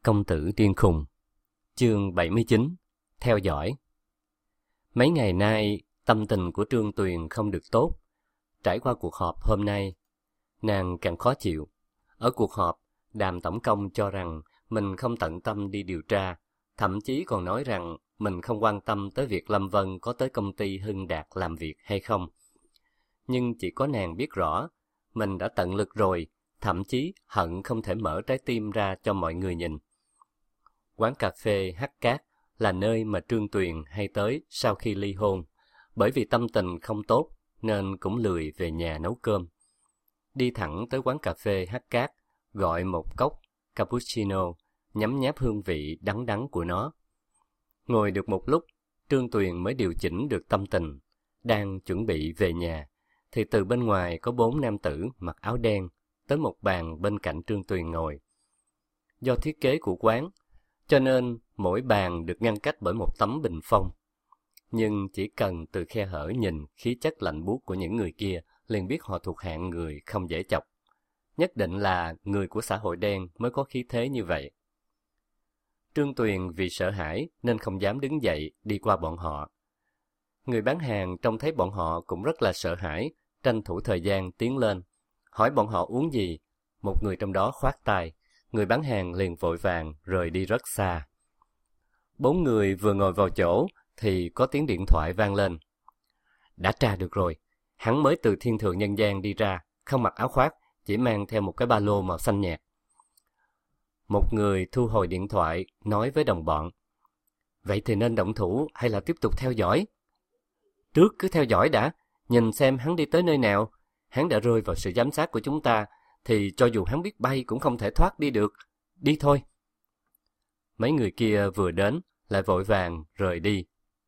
Công tử điên khùng. Chương 79. Theo dõi. Mấy ngày nay, tâm tình của Trương Tuyền không được tốt. Trải qua cuộc họp hôm nay, nàng càng khó chịu. Ở cuộc họp, Đàm tổng công cho rằng mình không tận tâm đi điều tra, thậm chí còn nói rằng mình không quan tâm tới việc Lâm Vân có tới công ty Hưng Đạt làm việc hay không. Nhưng chỉ có nàng biết rõ, mình đã tận lực rồi, thậm chí hận không thể mở trái tim ra cho mọi người nhìn. Quán cà phê Hắc Cát là nơi mà Trương Tuyền hay tới sau khi ly hôn, bởi vì tâm tình không tốt nên cũng lười về nhà nấu cơm. Đi thẳng tới quán cà phê Hắc Cát, gọi một cốc cappuccino, nhấm nháp hương vị đắng đắng của nó. Ngồi được một lúc, Trương Tuyền mới điều chỉnh được tâm tình, đang chuẩn bị về nhà, thì từ bên ngoài có 4 nam tử mặc áo đen tới một bàn bên cạnh Trương Tuyền ngồi. Do thiết kế của quán, cho nên mỗi bàn được ngăn cách bởi một tấm bình phong. Nhưng chỉ cần từ khe hở nhìn khí chất lạnh buốt của những người kia, liền biết họ thuộc hạng người không dễ chọc. Nhất định là người của xã hội đen mới có khí thế như vậy. Trương Tuyền vì sợ hãi nên không dám đứng dậy đi qua bọn họ. Người bán hàng trông thấy bọn họ cũng rất là sợ hãi, tranh thủ thời gian tiến lên, hỏi bọn họ uống gì. Một người trong đó khoát tay, người bán hàng liền vội vàng rời đi rất xa. 4 người vừa ngồi vào chỗ thì có tiếng điện thoại vang lên. Đã tra được rồi, hắn mới từ Thiên Thượng Nhân Gian đi ra, không mặc áo khoác, chỉ mang theo một cái ba lô màu xanh nhạt. Một người thu hồi điện thoại, nói với đồng bọn. Vậy thì nên động thủ hay là tiếp tục theo dõi? Trước cứ theo dõi đã, nhìn xem hắn đi tới nơi nào. Hắn đã rơi vào sự giám sát của chúng ta, thì cho dù hắn biết bay cũng không thể thoát đi được. Đi thôi. Mấy người kia vừa đến, lại vội vàng rời đi.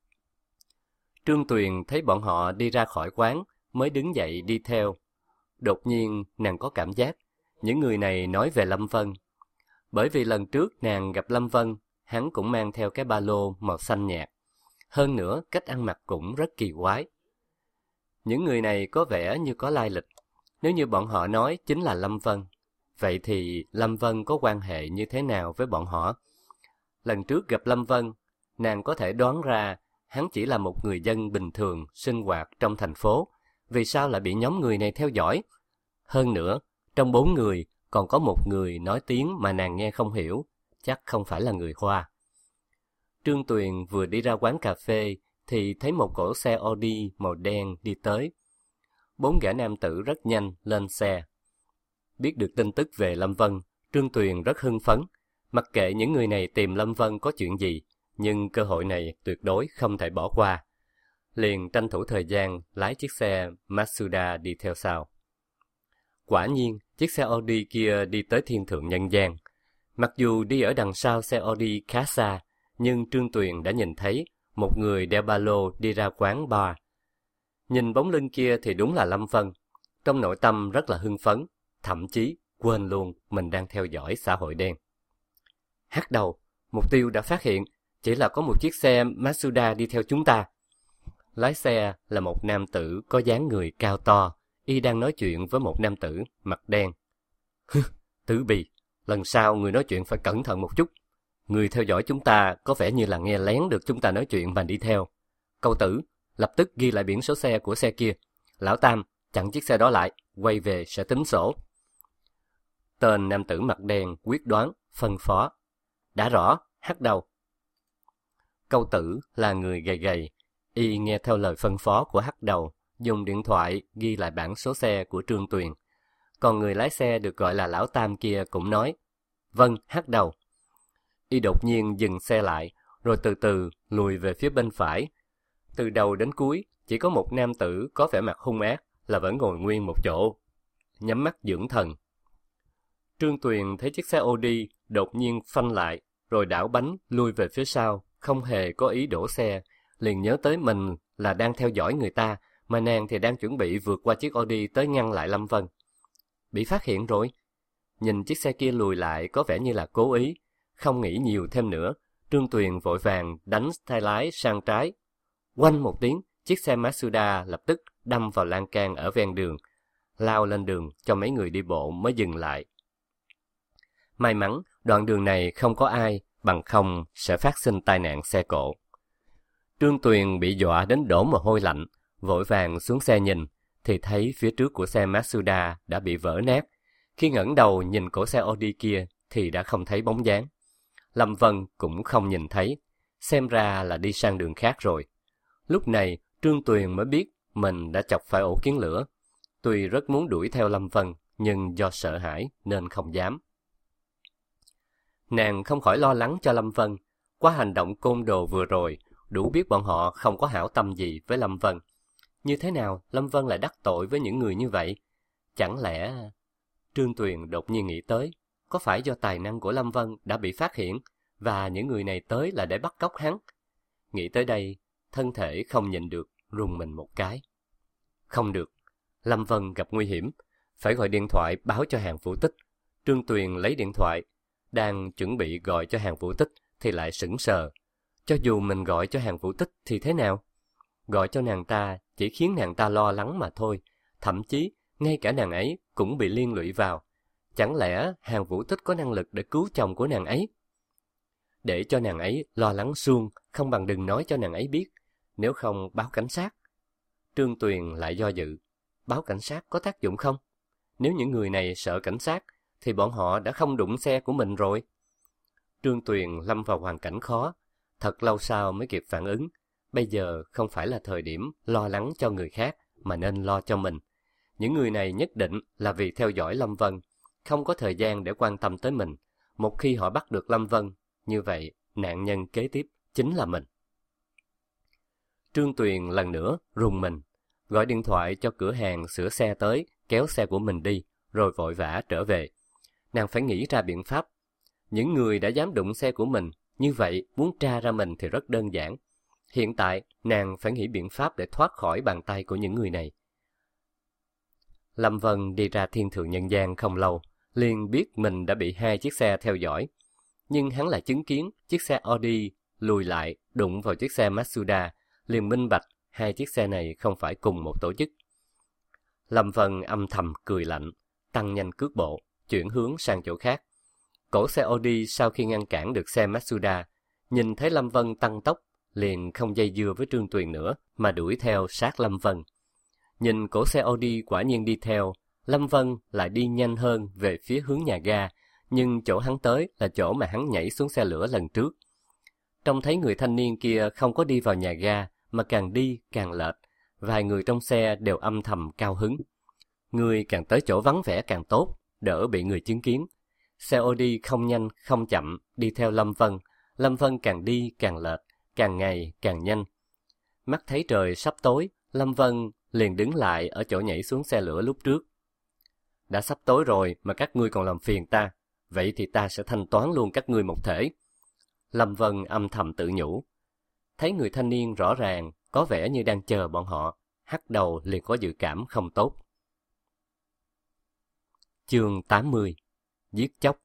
Trương Tuyền thấy bọn họ đi ra khỏi quán, mới đứng dậy đi theo. Đột nhiên nàng có cảm giác, những người này nói về Lâm Vân. Bởi vì lần trước nàng gặp Lâm Vân, hắn cũng mang theo cái ba lô màu xanh nhạt. Hơn nữa, cách ăn mặc cũng rất kỳ quái. Những người này có vẻ như có lai lịch. Nếu như bọn họ nói chính là Lâm Vân, vậy thì Lâm Vân có quan hệ như thế nào với bọn họ? Lần trước gặp Lâm Vân, nàng có thể đoán ra hắn chỉ là một người dân bình thường sinh hoạt trong thành phố. Vì sao lại bị nhóm người này theo dõi? Hơn nữa, trong 4 người còn có một người nói tiếng mà nàng nghe không hiểu, chắc không phải là người Hoa. Trương Tuyền vừa đi ra quán cà phê thì thấy một cỗ xe Audi màu đen đi tới. 4 gã nam tử rất nhanh lên xe. Biết được tin tức về Lâm Vân, Trương Tuyền rất hưng phấn. Mặc kệ những người này tìm Lâm Vân có chuyện gì, nhưng cơ hội này tuyệt đối không thể bỏ qua. Liền tranh thủ thời gian lái chiếc xe Mazda đi theo sau. Quả nhiên, chiếc xe Audi kia đi tới Thiên Thượng Nhân Gian. Mặc dù đi ở đằng sau xe Audi khá xa, nhưng Trương Tuyền đã nhìn thấy một người đeo ba lô đi ra quán bar. Nhìn bóng lưng kia thì đúng là Lâm Vân. Trong nội tâm rất là hưng phấn, thậm chí quên luôn mình đang theo dõi xã hội đen. Hắc đầu, mục tiêu đã phát hiện, chỉ là có một chiếc xe Mazda đi theo chúng ta. Lái xe là một nam tử có dáng người cao to, y đang nói chuyện với một nam tử mặt đen. Tử Bì, lần sau người nói chuyện phải cẩn thận một chút. Người theo dõi chúng ta có vẻ như là nghe lén được chúng ta nói chuyện và đi theo. Cậu Tử, lập tức ghi lại biển số xe của xe kia. Lão Tam, chặn chiếc xe đó lại, quay về sẽ tính sổ. Tên nam tử mặt đen quyết đoán, phân phó. Đã rõ, Hắc đầu. Câu Tử là người gầy gầy, y nghe theo lời phân phó của Hắc đầu, dùng điện thoại ghi lại bản số xe của Trương Tuyền. Còn người lái xe được gọi là Lão Tam kia cũng nói, vâng, Hắc đầu. Y đột nhiên dừng xe lại, rồi từ từ lùi về phía bên phải. Từ đầu đến cuối, chỉ có một nam tử có vẻ mặt hung ác là vẫn ngồi nguyên một chỗ, nhắm mắt dưỡng thần. Trương Tuyền thấy chiếc xe Audi đột nhiên phanh lại, rồi đảo bánh lui về phía sau, không hề có ý đổ xe, liền nhớ tới mình là đang theo dõi người ta, mà nàng thì đang chuẩn bị vượt qua chiếc Audi tới ngăn lại Lâm Vân. Bị phát hiện rồi. Nhìn chiếc xe kia lùi lại có vẻ như là cố ý, không nghĩ nhiều thêm nữa, Trương Tuyền vội vàng đánh tay lái sang trái. Oanh một tiếng, chiếc xe Mazda lập tức đâm vào lan can ở ven đường, lao lên đường cho mấy người đi bộ mới dừng lại. May mắn, đoạn đường này không có ai, bằng không sẽ phát sinh tai nạn xe cộ. Trương Tuyền bị dọa đến đổ mồ hôi lạnh, vội vàng xuống xe nhìn, thì thấy phía trước của xe Mazda đã bị vỡ nát. Khi ngẩng đầu nhìn cổ xe Audi kia thì đã không thấy bóng dáng. Lâm Vân cũng không nhìn thấy, xem ra là đi sang đường khác rồi. Lúc này, Trương Tuyền mới biết mình đã chọc phải ổ kiến lửa. Tuy rất muốn đuổi theo Lâm Vân, nhưng do sợ hãi nên không dám. Nàng không khỏi lo lắng cho Lâm Vân. Qua hành động côn đồ vừa rồi, đủ biết bọn họ không có hảo tâm gì với Lâm Vân. Như thế nào Lâm Vân lại đắc tội với những người như vậy? Chẳng lẽ... Trương Tuyền đột nhiên nghĩ tới, có phải do tài năng của Lâm Vân đã bị phát hiện, và những người này tới là để bắt cóc hắn? Nghĩ tới đây, thân thể không nhịn được, rùng mình một cái. Không được, Lâm Vân gặp nguy hiểm, phải gọi điện thoại báo cho Hàn Vũ Tích. Trương Tuyền lấy điện thoại, đang chuẩn bị gọi cho Hàn Vũ Tích thì lại sững sờ. Cho dù mình gọi cho Hàn Vũ Tích thì thế nào? Gọi cho nàng ta chỉ khiến nàng ta lo lắng mà thôi, thậm chí ngay cả nàng ấy cũng bị liên lụy vào. Chẳng lẽ Hàn Vũ Tích có năng lực để cứu chồng của nàng ấy? Để cho nàng ấy lo lắng suông, không bằng đừng nói cho nàng ấy biết, nếu không báo cảnh sát. Trương Tuyền lại do dự, báo cảnh sát có tác dụng không? Nếu những người này sợ cảnh sát, thì bọn họ đã không đụng xe của mình rồi. Trương Tuyền lâm vào hoàn cảnh khó, thật lâu sau mới kịp phản ứng. Bây giờ không phải là thời điểm lo lắng cho người khác, mà nên lo cho mình. Những người này nhất định là vì theo dõi Lâm Vân, không có thời gian để quan tâm tới mình. Một khi họ bắt được Lâm Vân, như vậy nạn nhân kế tiếp chính là mình. Trương Tuyền lần nữa rùng mình, gọi điện thoại cho cửa hàng sửa xe tới, kéo xe của mình đi, rồi vội vã trở về. Nàng phải nghĩ ra biện pháp. Những người đã dám đụng xe của mình, như vậy muốn tra ra mình thì rất đơn giản. Hiện tại, nàng phải nghĩ biện pháp để thoát khỏi bàn tay của những người này. Lâm Vân đi ra thiên thượng nhân gian không lâu, liền biết mình đã bị 2 chiếc xe theo dõi. Nhưng hắn lại chứng kiến chiếc xe Audi lùi lại đụng vào chiếc xe Mazda, liền minh bạch 2 chiếc xe này không phải cùng một tổ chức. Lâm Vân âm thầm cười lạnh, tăng nhanh cước bộ, chuyển hướng sang chỗ khác. Cổ xe Audi sau khi ngăn cản được xe Mazda, nhìn thấy Lâm Vân tăng tốc, liền không dây dưa với Trương Tuyền nữa, mà đuổi theo sát Lâm Vân. Nhìn cổ xe Audi quả nhiên đi theo, Lâm Vân lại đi nhanh hơn về phía hướng nhà ga, nhưng chỗ hắn tới là chỗ mà hắn nhảy xuống xe lửa lần trước. Trông thấy người thanh niên kia không có đi vào nhà ga, mà càng đi càng lệch, vài người trong xe đều âm thầm cao hứng. Người càng tới chỗ vắng vẻ càng tốt, đỡ bị người chứng kiến. Xe Audi không nhanh không chậm đi theo Lâm Vân càng đi càng lệch, càng ngày càng nhanh. Mắt thấy trời sắp tối, Lâm Vân liền đứng lại ở chỗ nhảy xuống xe lửa lúc trước. Đã sắp tối rồi mà các ngươi còn làm phiền ta, vậy thì ta sẽ thanh toán luôn các ngươi một thể. Lâm Vân âm thầm tự nhủ. Thấy người thanh niên rõ ràng, có vẻ như đang chờ bọn họ, hắc đầu liền có dự cảm không tốt. Chương 80. Giết chóc.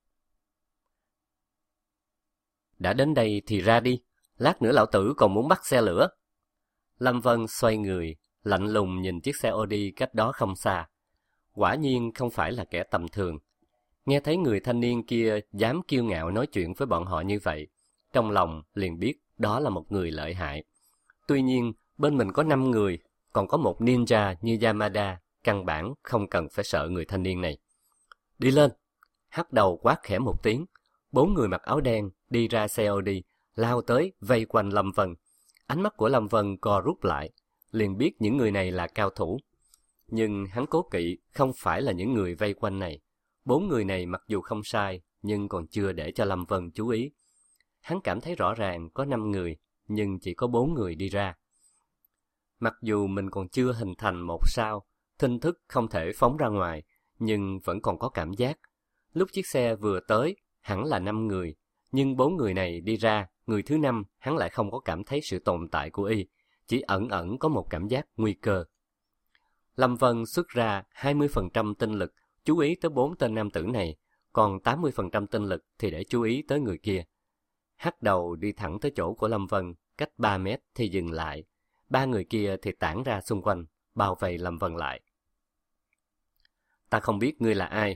Đã đến đây thì ra đi, lát nữa lão tử còn muốn bắt xe lửa. Lâm Vân xoay người, lạnh lùng nhìn chiếc xe Audi cách đó không xa. Quả nhiên không phải là kẻ tầm thường. Nghe thấy người thanh niên kia dám kiêu ngạo nói chuyện với bọn họ như vậy, trong lòng liền biết đó là một người lợi hại. Tuy nhiên, bên mình có 5 người, còn có một ninja như Yamada, căn bản không cần phải sợ người thanh niên này. Đi lên! Hắc đầu quát khẽ một tiếng, 4 người mặc áo đen đi ra xe Audi, lao tới vây quanh Lâm Vân. Ánh mắt của Lâm Vân co rút lại, liền biết những người này là cao thủ. Nhưng hắn cố kỵ không phải là những người vây quanh này. 4 người này mặc dù không sai, nhưng còn chưa để cho Lâm Vân chú ý. Hắn cảm thấy rõ ràng có 5 người, nhưng chỉ có 4 người đi ra. Mặc dù mình còn chưa hình thành một sao, thinh thức không thể phóng ra ngoài, nhưng vẫn còn có cảm giác. Lúc chiếc xe vừa tới, hẳn là 5 người, nhưng 4 người này đi ra, người thứ 5 hắn lại không có cảm thấy sự tồn tại của y, chỉ ẩn ẩn có một cảm giác nguy cơ. Lâm Vân xuất ra 20% tinh lực, chú ý tới 4 tên nam tử này, còn 80% tinh lực thì để chú ý tới người kia. Hắc đầu đi thẳng tới chỗ của Lâm Vân, cách 3 mét thì dừng lại. 3 người kia thì tản ra xung quanh, bao vây Lâm Vân lại. Ta không biết ngươi là ai,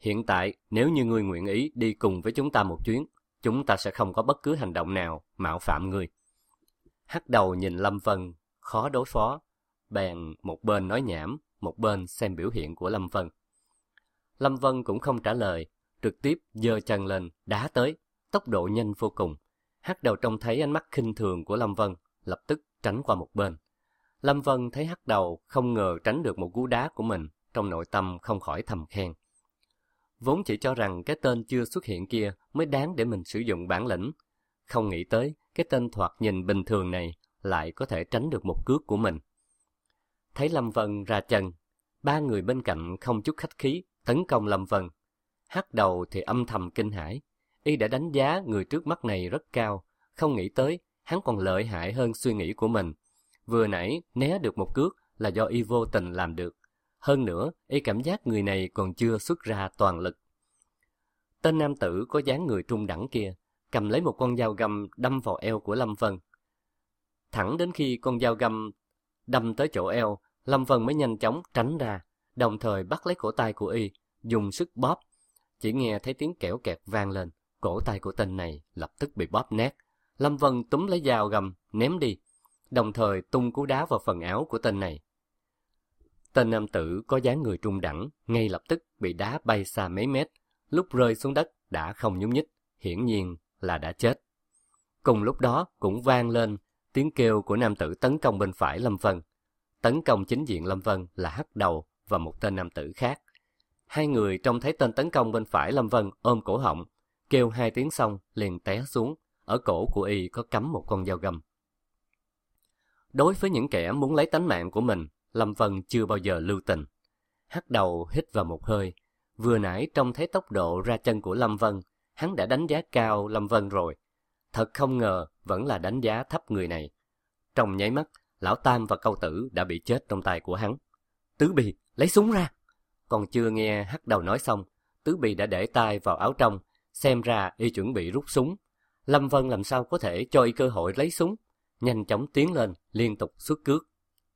Hiện tại, nếu như ngươi nguyện ý đi cùng với chúng ta một chuyến, chúng ta sẽ không có bất cứ hành động nào mạo phạm ngươi. Hắc đầu nhìn Lâm Vân khó đối phó, bèn một bên nói nhảm, một bên xem biểu hiện của Lâm Vân. Lâm Vân cũng không trả lời, trực tiếp giơ chân lên đá tới, tốc độ nhanh vô cùng. Hắc đầu trông thấy ánh mắt khinh thường của Lâm Vân, lập tức tránh qua một bên. Lâm Vân thấy Hắc đầu không ngờ tránh được một cú đá của mình, trong nội tâm không khỏi thầm khen. Vốn chỉ cho rằng cái tên chưa xuất hiện kia mới đáng để mình sử dụng bản lĩnh, không nghĩ tới cái tên thoạt nhìn bình thường này lại có thể tránh được một cước của mình. Thấy Lâm Vân ra chân, ba người bên cạnh không chút khách khí tấn công Lâm Vân. Hắc đầu thì âm thầm kinh hãi, y đã đánh giá người trước mắt này rất cao, không nghĩ tới hắn còn lợi hại hơn suy nghĩ của mình. Vừa nãy né được một cước là do y vô tình làm được. Hơn nữa, y cảm giác người này còn chưa xuất ra toàn lực. Tên nam tử có dáng người trung đẳng kia cầm lấy một con dao găm đâm vào eo của Lâm Vân. Thẳng đến khi con dao găm đâm tới chỗ eo, Lâm Vân mới nhanh chóng tránh ra, đồng thời bắt lấy cổ tay của y, dùng sức bóp. Chỉ nghe thấy tiếng kẽo kẹt vang lên, cổ tay của tên này lập tức bị bóp nát. Lâm Vân túm lấy dao găm ném đi, đồng thời tung cú đá vào phần áo của tên này. Tên nam tử có dáng người trung đẳng ngay lập tức bị đá bay xa mấy mét, lúc rơi xuống đất đã không nhúc nhích, hiển nhiên là đã chết. Cùng lúc đó cũng vang lên tiếng kêu của nam tử tấn công bên phải Lâm Vân. Tấn công chính diện Lâm Vân là Hắc đầu và một tên nam tử khác. Hai người trông thấy tên tấn công bên phải Lâm Vân ôm cổ họng, kêu hai tiếng xong liền té xuống, ở cổ của y có cắm một con dao găm. Đối với những kẻ muốn lấy tánh mạng của mình, Lâm Vân chưa bao giờ lưu tình. Hắc đầu hít vào một hơi, vừa nãy trông thấy tốc độ ra chân của Lâm Vân, hắn đã đánh giá cao Lâm Vân rồi. Thật không ngờ vẫn là đánh giá thấp người này. Trong nháy mắt, Lão Tam và Câu Tử đã bị chết trong tay của hắn. Tứ Bì, lấy súng ra! Còn chưa nghe Hắc đầu nói xong, Tứ Bì đã để tay vào áo trong, xem ra y chuẩn bị rút súng. Lâm Vân làm sao có thể cho y cơ hội lấy súng, nhanh chóng tiến lên, liên tục xuất cước.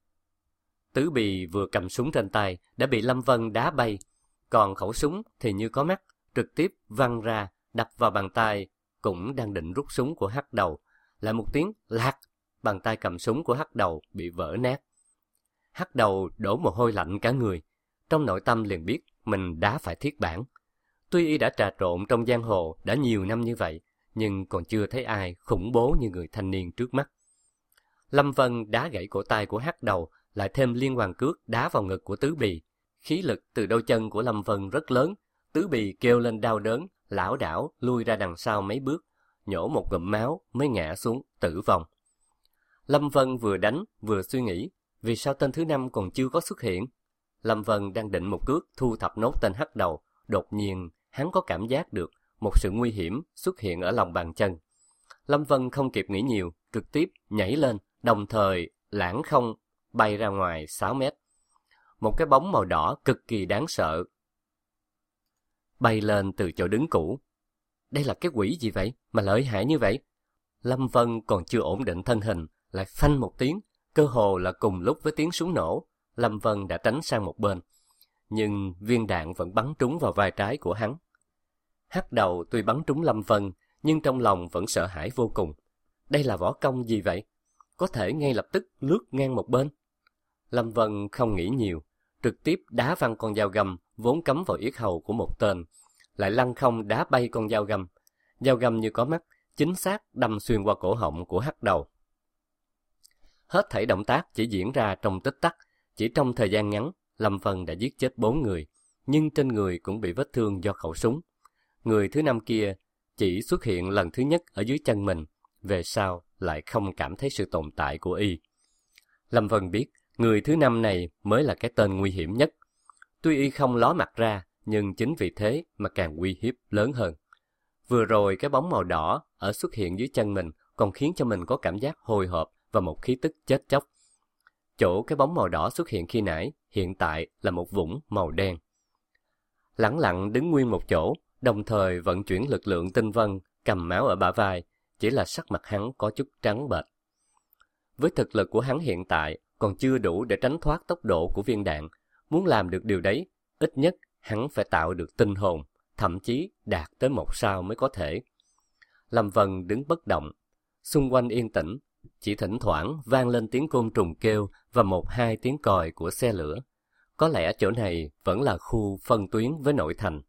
Tứ Bì vừa cầm súng trên tay đã bị Lâm Vân đá bay, còn khẩu súng thì như có mắt, trực tiếp văng ra, đập vào bàn tay cũng đang định rút súng của Hắc đầu. Lại một tiếng lạc, bàn tay cầm súng của Hắc đầu bị vỡ nát. Hắc đầu đổ mồ hôi lạnh cả người, trong nội tâm liền biết mình đá phải thiết bản. Tuy y đã trà trộn trong giang hồ đã nhiều năm như vậy, nhưng còn chưa thấy ai khủng bố như người thanh niên trước mắt. Lâm Vân đá gãy cổ tay của Hắc đầu, lại thêm liên hoàn cước đá vào ngực của Tứ Bì. Khí lực từ đôi chân của Lâm Vân rất lớn, Tứ Bì kêu lên đau đớn, lảo đảo lui ra đằng sau mấy bước, nhổ một ngụm máu mới ngã xuống tử vong. Lâm Vân vừa đánh vừa suy nghĩ, vì sao tên thứ năm còn chưa có xuất hiện? Lâm Vân đang định một cước thu thập nốt tên Hắc đầu, đột nhiên hắn có cảm giác được một sự nguy hiểm xuất hiện ở lòng bàn chân. Lâm Vân không kịp nghĩ nhiều, trực tiếp nhảy lên, đồng thời lãng không bay ra ngoài 6 mét. Một cái bóng màu đỏ cực kỳ đáng sợ bay lên từ chỗ đứng cũ. Đây là cái quỷ gì vậy mà lợi hại như vậy? Lâm Vân còn chưa ổn định thân hình, lại phanh một tiếng, cơ hồ là cùng lúc với tiếng súng nổ. Lâm Vân đã tránh sang một bên, nhưng viên đạn vẫn bắn trúng vào vai trái của hắn. Hắc đầu tuy bắn trúng Lâm Vân, nhưng trong lòng vẫn sợ hãi vô cùng. Đây là võ công gì vậy? Có thể ngay lập tức lướt ngang một bên. Lâm Vân không nghĩ nhiều, trực tiếp đá văng con dao găm vốn cắm vào yết hầu của một tên, lại lăn không đá bay con dao găm. Dao găm như có mắt, chính xác đâm xuyên qua cổ họng của Hắc đầu. Hết thảy động tác chỉ diễn ra trong tích tắc, chỉ trong thời gian ngắn, Lâm Vân đã giết chết 4 người, nhưng trên người cũng bị vết thương do khẩu súng. Người thứ 5 kia chỉ xuất hiện lần thứ nhất ở dưới chân mình, về sau lại không cảm thấy sự tồn tại của y. Lâm Vân biết, người thứ 5 này mới là cái tên nguy hiểm nhất. Tuy y không ló mặt ra, nhưng chính vì thế mà càng uy hiếp lớn hơn. Vừa rồi cái bóng màu đỏ ở xuất hiện dưới chân mình còn khiến cho mình có cảm giác hồi hộp và một khí tức chết chóc. Chỗ cái bóng màu đỏ xuất hiện khi nãy, hiện tại là một vũng màu đen. Lẳng lặng đứng nguyên một chỗ, đồng thời vận chuyển lực lượng tinh vân, cầm máu ở bả vai, chỉ là sắc mặt hắn có chút trắng bệch. Với thực lực của hắn hiện tại, còn chưa đủ để tránh thoát tốc độ của viên đạn. Muốn làm được điều đấy, ít nhất hắn phải tạo được tinh hồn, thậm chí đạt tới 1 sao mới có thể. Lâm Vân đứng bất động, xung quanh yên tĩnh, chỉ thỉnh thoảng vang lên tiếng côn trùng kêu và 1-2 tiếng còi của xe lửa. Có lẽ chỗ này vẫn là khu phân tuyến với nội thành.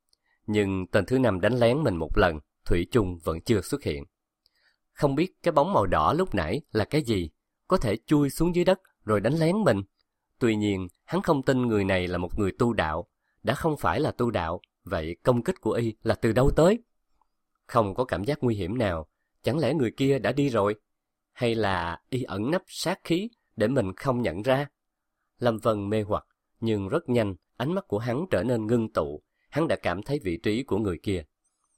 Nhưng tên thứ 5 đánh lén mình một lần, thủy chung vẫn chưa xuất hiện. Không biết cái bóng màu đỏ lúc nãy là cái gì, có thể chui xuống dưới đất rồi đánh lén mình. Tuy nhiên, hắn không tin người này là một người tu đạo. Đã không phải là tu đạo, vậy công kích của y là từ đâu tới? Không có cảm giác nguy hiểm nào, chẳng lẽ người kia đã đi rồi? Hay là y ẩn nấp sát khí để mình không nhận ra? Lâm Vân mê hoặc, nhưng rất nhanh, ánh mắt của hắn trở nên ngưng tụ, hắn đã cảm thấy vị trí của người kia.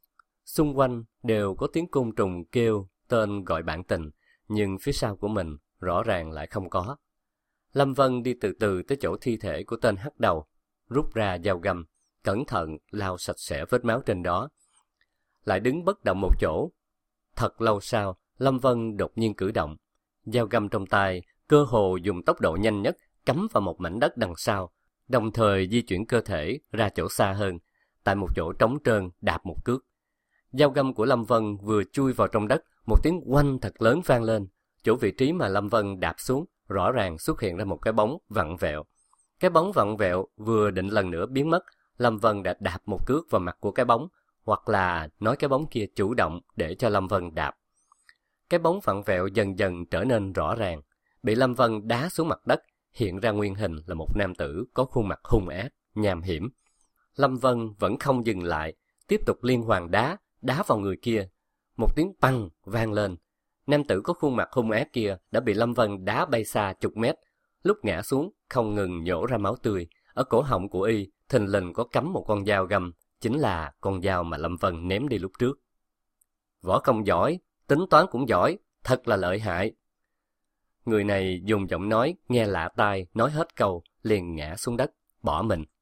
Xung quanh đều có tiếng côn trùng kêu tên gọi bạn tình, nhưng phía sau của mình rõ ràng lại không có. Lâm Vân đi từ từ tới chỗ thi thể của tên hắc đầu, rút ra dao găm, cẩn thận lau sạch sẽ vết máu trên đó. Lại đứng bất động một chỗ. Thật lâu sau, Lâm Vân đột nhiên cử động. Dao găm trong tay, cơ hồ dùng tốc độ nhanh nhất, cắm vào một mảnh đất đằng sau, đồng thời di chuyển cơ thể ra chỗ xa hơn, tại một chỗ trống trơn đạp một cước. Dao găm của Lâm Vân vừa chui vào trong đất, một tiếng oanh thật lớn vang lên. Chỗ vị trí mà Lâm Vân đạp xuống, rõ ràng xuất hiện ra một cái bóng vặn vẹo. Cái bóng vặn vẹo vừa định lần nữa biến mất, Lâm Vân đã đạp một cước vào mặt của cái bóng, hoặc là nói cái bóng kia chủ động để cho Lâm Vân đạp. Cái bóng vặn vẹo dần dần trở nên rõ ràng, bị Lâm Vân đá xuống mặt đất, hiện ra nguyên hình là một nam tử có khuôn mặt hung ác, nham hiểm. Lâm Vân vẫn không dừng lại, tiếp tục liên hoàn đá vào người kia. Một tiếng păng vang lên. Nam tử có khuôn mặt hung ác kia đã bị Lâm Vân đá bay xa chục mét. Lúc ngã xuống, không ngừng nhổ ra máu tươi. Ở cổ họng của y, thình lình có cắm một con dao găm, chính là con dao mà Lâm Vân ném đi lúc trước. Võ công giỏi, tính toán cũng giỏi, thật là lợi hại. Người này dùng giọng nói nghe lạ tai, nói hết câu, liền ngã xuống đất, bỏ mình.